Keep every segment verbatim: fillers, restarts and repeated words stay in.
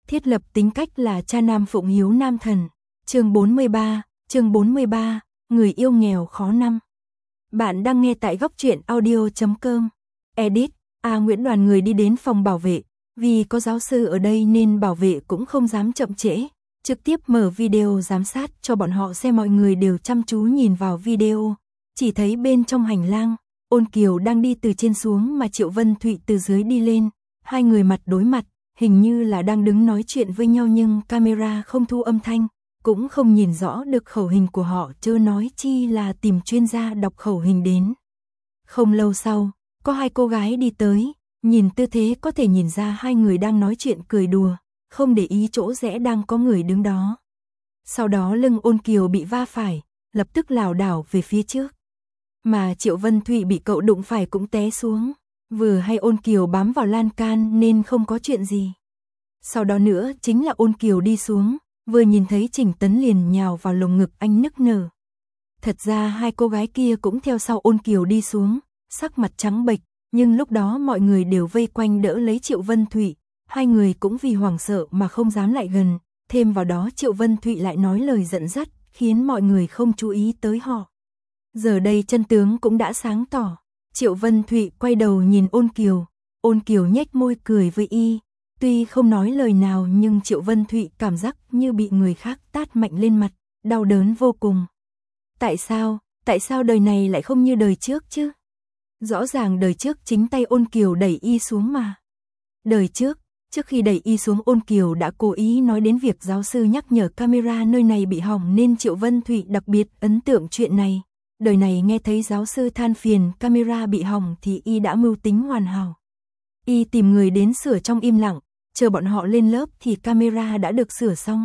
thiết lập tính cách là cha nam phụng hiếu nam thần. Chương bốn mươi ba, chương bốn mươi ba, người yêu nghèo khó năm. Bạn đang nghe tại góc truyện audio chấm com. Edit, A Nguyễn đoàn người đi đến phòng bảo vệ, vì có giáo sư ở đây nên bảo vệ cũng không dám chậm trễ, trực tiếp mở video giám sát cho bọn họ xem. Mọi người đều chăm chú nhìn vào video, chỉ thấy bên trong hành lang, Ôn Kiều đang đi từ trên xuống mà Triệu Vân Thụy từ dưới đi lên, hai người mặt đối mặt, hình như là đang đứng nói chuyện với nhau nhưng camera không thu âm thanh, cũng không nhìn rõ được khẩu hình của họ, chớ nói chi là tìm chuyên gia đọc khẩu hình đến. Không lâu sau, có hai cô gái đi tới, nhìn tư thế có thể nhìn ra hai người đang nói chuyện cười đùa, không để ý chỗ rẽ đang có người đứng đó. Sau đó lưng Ôn Kiều bị va phải, lập tức lảo đảo về phía trước. Mà Triệu Vân Thụy bị cậu đụng phải cũng té xuống, vừa hay Ôn Kiều bám vào lan can nên không có chuyện gì. Sau đó nữa chính là Ôn Kiều đi xuống, vừa nhìn thấy Trình Tấn liền nhào vào lồng ngực anh nức nở. Thật ra hai cô gái kia cũng theo sau Ôn Kiều đi xuống, sắc mặt trắng bệch, nhưng lúc đó mọi người đều vây quanh đỡ lấy Triệu Vân Thụy, hai người cũng vì hoảng sợ mà không dám lại gần, thêm vào đó Triệu Vân Thụy lại nói lời dẫn dắt, khiến mọi người không chú ý tới họ. Giờ đây chân tướng cũng đã sáng tỏ, Triệu Vân Thụy quay đầu nhìn Ôn Kiều, Ôn Kiều nhếch môi cười với y, tuy không nói lời nào nhưng Triệu Vân Thụy cảm giác như bị người khác tát mạnh lên mặt, đau đớn vô cùng. Tại sao, tại sao đời này lại không như đời trước chứ? Rõ ràng đời trước chính tay Ôn Kiều đẩy y xuống mà. Đời trước, trước khi đẩy y xuống Ôn Kiều đã cố ý nói đến việc giáo sư nhắc nhở camera nơi này bị hỏng nên Triệu Vân Thụy đặc biệt ấn tượng chuyện này. Đời này nghe thấy giáo sư than phiền camera bị hỏng thì y đã mưu tính hoàn hảo. Y tìm người đến sửa trong im lặng, chờ bọn họ lên lớp thì camera đã được sửa xong.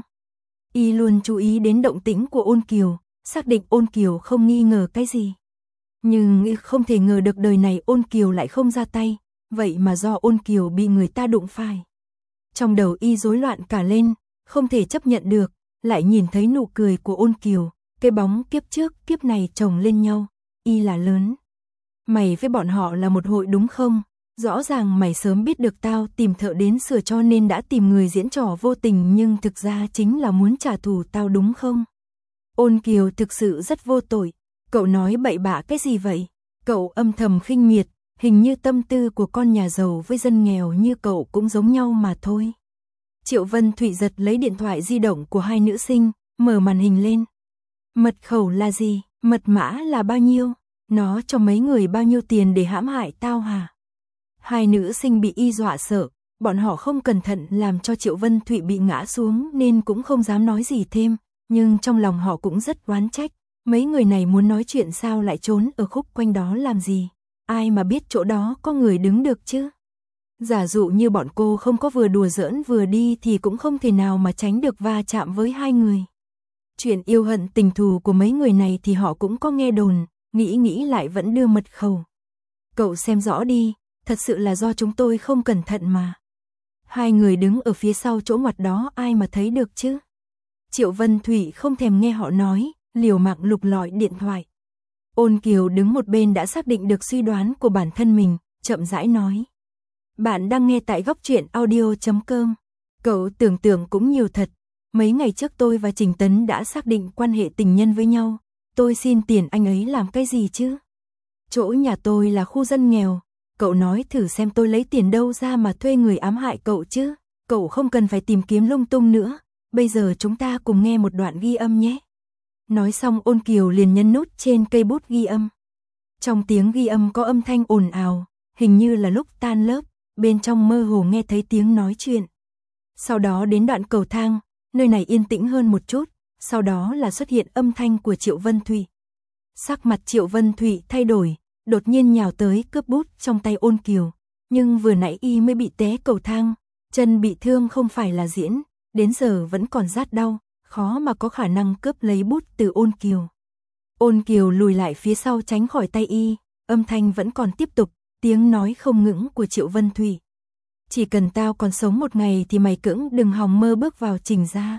Y luôn chú ý đến động tĩnh của Ôn Kiều, xác định Ôn Kiều không nghi ngờ cái gì. Nhưng y không thể ngờ được đời này Ôn Kiều lại không ra tay, vậy mà do Ôn Kiều bị người ta đụng phải. Trong đầu y rối loạn cả lên, không thể chấp nhận được, lại nhìn thấy nụ cười của Ôn Kiều, cái bóng kiếp trước kiếp này chồng lên nhau, y là lớn. Mày với bọn họ là một hội đúng không? Rõ ràng mày sớm biết được tao tìm thợ đến sửa cho nên đã tìm người diễn trò vô tình nhưng thực ra chính là muốn trả thù tao đúng không? Ôn Kiều thực sự rất vô tội, cậu nói bậy bạ cái gì vậy? Cậu âm thầm khinh miệt, hình như tâm tư của con nhà giàu với dân nghèo như cậu cũng giống nhau mà thôi. Triệu Vân Thụy giật lấy điện thoại di động của hai nữ sinh, mở màn hình lên. Mật khẩu là gì? Mật mã là bao nhiêu? Nó cho mấy người bao nhiêu tiền để hãm hại tao hả? Hai nữ sinh bị y dọa sợ, bọn họ không cẩn thận làm cho Triệu Vân Thụy bị ngã xuống nên cũng không dám nói gì thêm, nhưng trong lòng họ cũng rất oán trách, mấy người này muốn nói chuyện sao lại trốn ở khúc quanh đó làm gì, ai mà biết chỗ đó có người đứng được chứ. Giả dụ như bọn cô không có vừa đùa giỡn vừa đi thì cũng không thể nào mà tránh được va chạm với hai người. Chuyện yêu hận tình thù của mấy người này thì họ cũng có nghe đồn, nghĩ nghĩ lại vẫn đưa mật khẩu. Cậu xem rõ đi, thật sự là do chúng tôi không cẩn thận mà. Hai người đứng ở phía sau chỗ ngoặt đó ai mà thấy được chứ. Triệu Vân Thụy không thèm nghe họ nói, liều mạng lục lọi điện thoại. Ôn Kiều đứng một bên đã xác định được suy đoán của bản thân mình, chậm rãi nói. Bạn đang nghe tại góc truyện audio chấm com. Cậu tưởng tượng cũng nhiều thật. Mấy ngày trước tôi và Trình Tấn đã xác định quan hệ tình nhân với nhau. Tôi xin tiền anh ấy làm cái gì chứ? Chỗ nhà tôi là khu dân nghèo. Cậu nói thử xem tôi lấy tiền đâu ra mà thuê người ám hại cậu chứ. Cậu không cần phải tìm kiếm lung tung nữa. Bây giờ chúng ta cùng nghe một đoạn ghi âm nhé. Nói xong Ôn Kiều liền nhấn nút trên cây bút ghi âm. Trong tiếng ghi âm có âm thanh ồn ào, hình như là lúc tan lớp, bên trong mơ hồ nghe thấy tiếng nói chuyện. Sau đó đến đoạn cầu thang, nơi này yên tĩnh hơn một chút, sau đó là xuất hiện âm thanh của Triệu Vân Thụy. Sắc mặt Triệu Vân Thụy thay đổi, đột nhiên nhào tới cướp bút trong tay Ôn Kiều, nhưng vừa nãy y mới bị té cầu thang, chân bị thương không phải là diễn, đến giờ vẫn còn rát đau, khó mà có khả năng cướp lấy bút từ Ôn Kiều. Ôn Kiều lùi lại phía sau tránh khỏi tay y, âm thanh vẫn còn tiếp tục, tiếng nói không ngững của Triệu Vân Thụy. Chỉ cần tao còn sống một ngày thì mày cưỡng đừng hòng mơ bước vào Trình gia.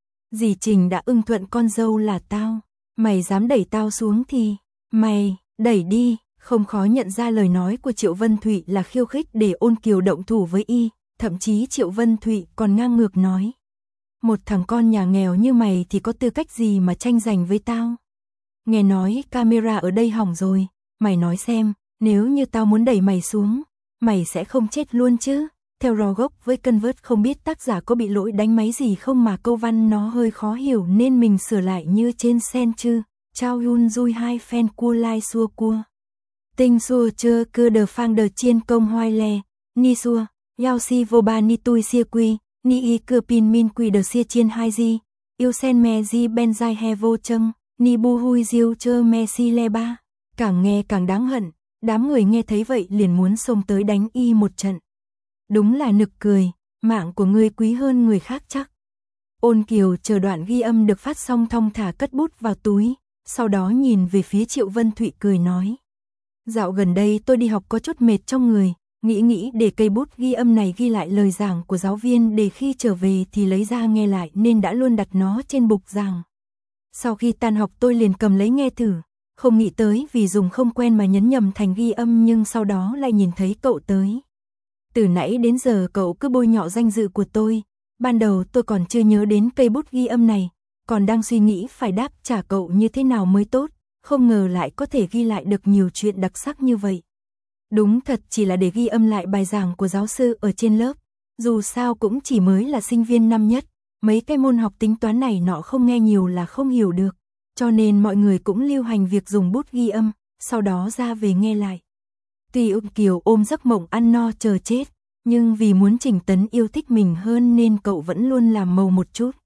Dì Trình đã ưng thuận con dâu là tao, mày dám đẩy tao xuống thì, mày, đẩy đi. Không khó nhận ra lời nói của Triệu Vân Thụy là khiêu khích để Ôn Kiều động thủ với y, Thậm chí Triệu Vân Thụy còn ngang ngược nói. Một thằng con nhà nghèo như mày thì có tư cách gì mà tranh giành với tao? Nghe nói camera ở đây hỏng rồi, mày nói xem, nếu như tao muốn đẩy mày xuống, mày sẽ không chết luôn chứ? Theo Rogok với Convert không biết tác giả có bị lỗi đánh máy gì không mà câu văn nó hơi khó hiểu nên mình sửa lại như trên sen chứ. Chao Yun Dui hai fan cua lai xua cua. Tinh xua chơ cơ đờ phang đờ chiên công hoai le, ni xua, yao si vô ba ni tui xia quy, ni y cơ pin min quy đờ xia chiên hai di, yêu sen me di ben dai he vô châng, ni bu hui diêu chơ me si le ba. Càng nghe càng đáng hận, đám người nghe thấy vậy liền muốn xông tới đánh y một trận. Đúng là nực cười, mạng của ngươi quý hơn người khác chắc. Ôn Kiều chờ đoạn ghi âm được phát xong thong thả cất bút vào túi, sau đó nhìn về phía Triệu Vân Thụy cười nói. Dạo gần đây tôi đi học có chút mệt trong người, nghĩ nghĩ để cây bút ghi âm này ghi lại lời giảng của giáo viên để khi trở về thì lấy ra nghe lại nên đã luôn đặt nó trên bục giảng. Sau khi tan học tôi liền cầm lấy nghe thử, không nghĩ tới vì dùng không quen mà nhấn nhầm thành ghi âm nhưng sau đó lại nhìn thấy cậu tới. Từ nãy đến giờ cậu cứ bôi nhọ danh dự của tôi, ban đầu tôi còn chưa nhớ đến cây bút ghi âm này, còn đang suy nghĩ phải đáp trả cậu như thế nào mới tốt, không ngờ lại có thể ghi lại được nhiều chuyện đặc sắc như vậy. Đúng thật chỉ là để ghi âm lại bài giảng của giáo sư ở trên lớp, dù sao cũng chỉ mới là sinh viên năm nhất, mấy cái môn học tính toán này nọ không nghe nhiều là không hiểu được, cho nên mọi người cũng lưu hành việc dùng bút ghi âm, sau đó ra về nghe lại. Tuy Ôn Kiều ôm giấc mộng ăn no chờ chết, nhưng vì muốn Trình Tấn yêu thích mình hơn nên cậu vẫn luôn làm màu một chút.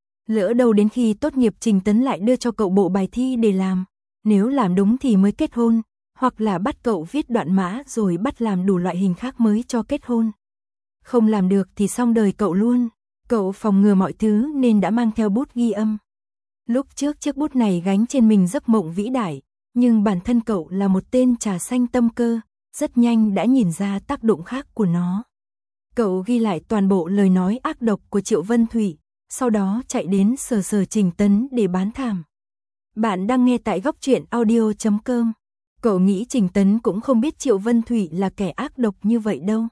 Lỡ đâu đến khi tốt nghiệp Trình Tấn lại đưa cho cậu bộ bài thi để làm, nếu làm đúng thì mới kết hôn, hoặc là bắt cậu viết đoạn mã rồi bắt làm đủ loại hình khác mới cho kết hôn. Không làm được thì xong đời cậu luôn, cậu phòng ngừa mọi thứ nên đã mang theo bút ghi âm. Lúc trước chiếc bút này gánh trên mình giấc mộng vĩ đại, nhưng bản thân cậu là một tên trà xanh tâm cơ, rất nhanh đã nhìn ra tác động khác của nó. Cậu ghi lại toàn bộ lời nói ác độc của Triệu Vân Thụy, sau đó chạy đến sờ sờ Trình Tấn để bán thảm. Bạn đang nghe tại góc truyện audio chấm com. Cậu nghĩ Trình Tấn cũng không biết Triệu Vân Thụy là kẻ ác độc như vậy đâu.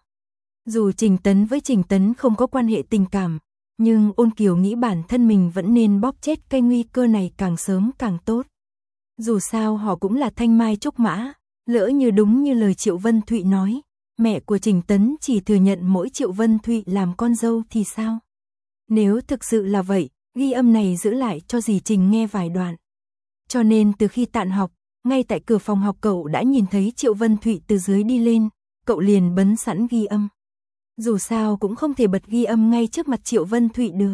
Dù Trình Tấn với Trình Tấn không có quan hệ tình cảm, nhưng Ôn Kiều nghĩ bản thân mình vẫn nên bóp chết cái nguy cơ này càng sớm càng tốt. Dù sao họ cũng là thanh mai trúc mã, lỡ như đúng như lời Triệu Vân Thụy nói, mẹ của Trình Tấn chỉ thừa nhận mỗi Triệu Vân Thụy làm con dâu thì sao? Nếu thực sự là vậy, ghi âm này giữ lại cho dì Trình nghe vài đoạn. Cho nên từ khi tạn học, ngay tại cửa phòng học cậu đã nhìn thấy Triệu Vân Thụy từ dưới đi lên, cậu liền bấn sẵn ghi âm. Dù sao cũng không thể bật ghi âm ngay trước mặt Triệu Vân Thụy được.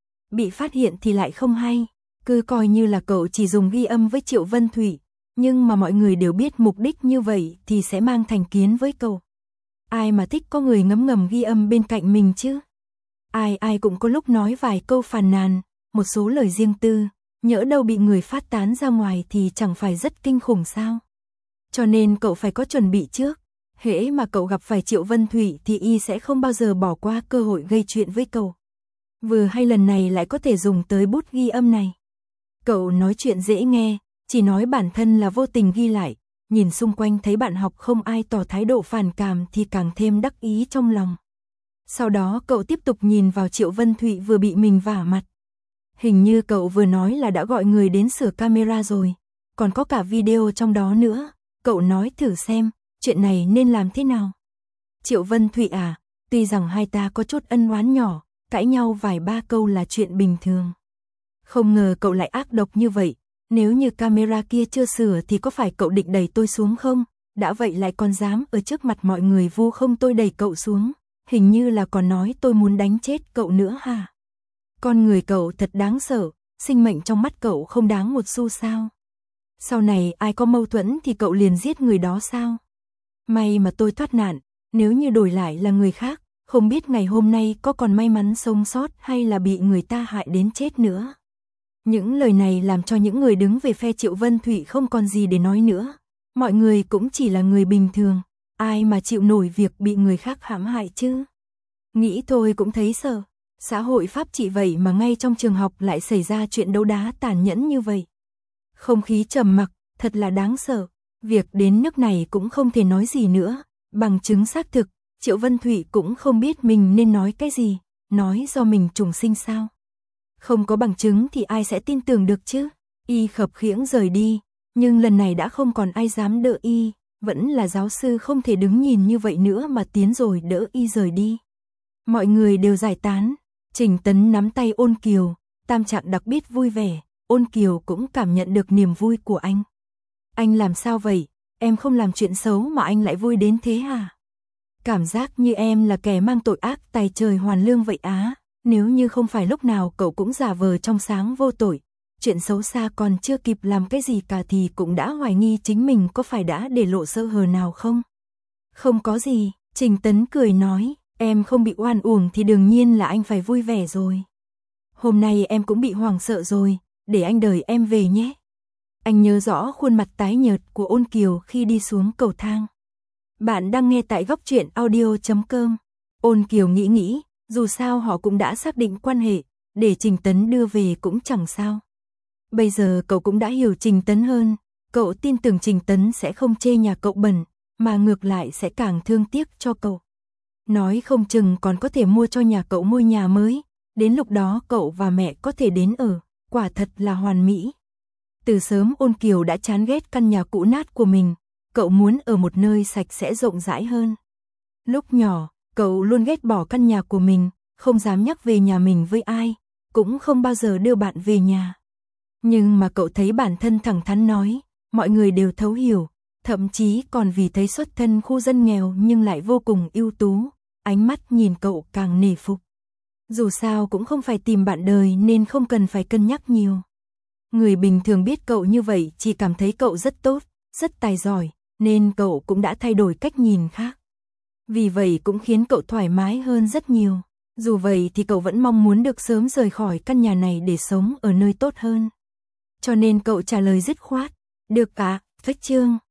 Bị phát hiện thì lại không hay, cứ coi như là cậu chỉ dùng ghi âm với Triệu Vân Thụy, nhưng mà mọi người đều biết mục đích như vậy thì sẽ mang thành kiến với cậu. Ai mà thích có người ngấm ngầm ghi âm bên cạnh mình chứ? Ai ai cũng có lúc nói vài câu phàn nàn, một số lời riêng tư, nhỡ đâu bị người phát tán ra ngoài thì chẳng phải rất kinh khủng sao? Cho nên cậu phải có chuẩn bị trước, hễ mà cậu gặp phải Triệu Vân Thụy thì y sẽ không bao giờ bỏ qua cơ hội gây chuyện với cậu. Vừa hay lần này lại có thể dùng tới bút ghi âm này. Cậu nói chuyện dễ nghe, chỉ nói bản thân là vô tình ghi lại, nhìn xung quanh thấy bạn học không ai tỏ thái độ phản cảm thì càng thêm đắc ý trong lòng. Sau đó cậu tiếp tục nhìn vào Triệu Vân Thụy vừa bị mình vả mặt. Hình như cậu vừa nói là đã gọi người đến sửa camera rồi, còn có cả video trong đó nữa, cậu nói thử xem, chuyện này nên làm thế nào? Triệu Vân Thụy à, tuy rằng hai ta có chút ân oán nhỏ, cãi nhau vài ba câu là chuyện bình thường. Không ngờ cậu lại ác độc như vậy, nếu như camera kia chưa sửa thì có phải cậu định đẩy tôi xuống không? Đã vậy lại còn dám ở trước mặt mọi người vu không tôi đẩy cậu xuống, hình như là còn nói tôi muốn đánh chết cậu nữa hả? Con người cậu thật đáng sợ, sinh mệnh trong mắt cậu không đáng một xu sao? Sau này ai có mâu thuẫn thì cậu liền giết người đó sao? May mà tôi thoát nạn, nếu như đổi lại là người khác, không biết ngày hôm nay có còn may mắn sống sót hay là bị người ta hại đến chết nữa. Những lời này làm cho những người đứng về phe Triệu Vân Thụy không còn gì để nói nữa. Mọi người cũng chỉ là người bình thường, ai mà chịu nổi việc bị người khác hãm hại chứ? Nghĩ thôi cũng thấy sợ, xã hội pháp trị vậy mà ngay trong trường học lại xảy ra chuyện đấu đá tàn nhẫn như vậy. Không khí trầm mặc, thật là đáng sợ, việc đến nước này cũng không thể nói gì nữa, bằng chứng xác thực, Triệu Vân Thụy cũng không biết mình nên nói cái gì, nói do mình trùng sinh sao. Không có bằng chứng thì ai sẽ tin tưởng được chứ. Y khập khiễng rời đi, nhưng lần này đã không còn ai dám đỡ Y, vẫn là giáo sư không thể đứng nhìn như vậy nữa mà tiến rồi đỡ Y rời đi. Mọi người đều giải tán, Trình Tấn nắm tay Ôn Kiều, tâm trạng đặc biệt vui vẻ, Ôn Kiều cũng cảm nhận được niềm vui của anh. Anh làm sao vậy, em không làm chuyện xấu mà anh lại vui đến thế hả? Cảm giác như em là kẻ mang tội ác tày trời hoàn lương vậy á, nếu như không phải lúc nào cậu cũng giả vờ trong sáng vô tội, chuyện xấu xa còn chưa kịp làm cái gì cả thì cũng đã hoài nghi chính mình có phải đã để lộ sơ hở nào không? Không có gì, Trình Tấn cười nói, em không bị oan uổng thì đương nhiên là anh phải vui vẻ rồi. Hôm nay em cũng bị hoảng sợ rồi, để anh đợi em về nhé. Anh nhớ rõ khuôn mặt tái nhợt của Ôn Kiều khi đi xuống cầu thang. Bạn đang nghe tại góc truyện audio chấm com. Ôn Kiều nghĩ nghĩ, dù sao họ cũng đã xác định quan hệ, để Trình Tấn đưa về cũng chẳng sao. Bây giờ cậu cũng đã hiểu Trình Tấn hơn, cậu tin tưởng Trình Tấn sẽ không chê nhà cậu bẩn, mà ngược lại sẽ càng thương tiếc cho cậu. Nói không chừng còn có thể mua cho nhà cậu ngôi nhà mới, đến lúc đó cậu và mẹ có thể đến ở, quả thật là hoàn mỹ. Từ sớm Ôn Kiều đã chán ghét căn nhà cũ nát của mình, cậu muốn ở một nơi sạch sẽ rộng rãi hơn. Lúc nhỏ, cậu luôn ghét bỏ căn nhà của mình, không dám nhắc về nhà mình với ai, cũng không bao giờ đưa bạn về nhà. Nhưng mà cậu thấy bản thân thẳng thắn nói, mọi người đều thấu hiểu, thậm chí còn vì thấy xuất thân khu dân nghèo nhưng lại vô cùng ưu tú, ánh mắt nhìn cậu càng nể phục. Dù sao cũng không phải tìm bạn đời nên không cần phải cân nhắc nhiều. Người bình thường biết cậu như vậy chỉ cảm thấy cậu rất tốt, rất tài giỏi, nên cậu cũng đã thay đổi cách nhìn khác. Vì vậy cũng khiến cậu thoải mái hơn rất nhiều. Dù vậy thì cậu vẫn mong muốn được sớm rời khỏi căn nhà này để sống ở nơi tốt hơn. Cho nên cậu trả lời dứt khoát, được ạ, phách chương.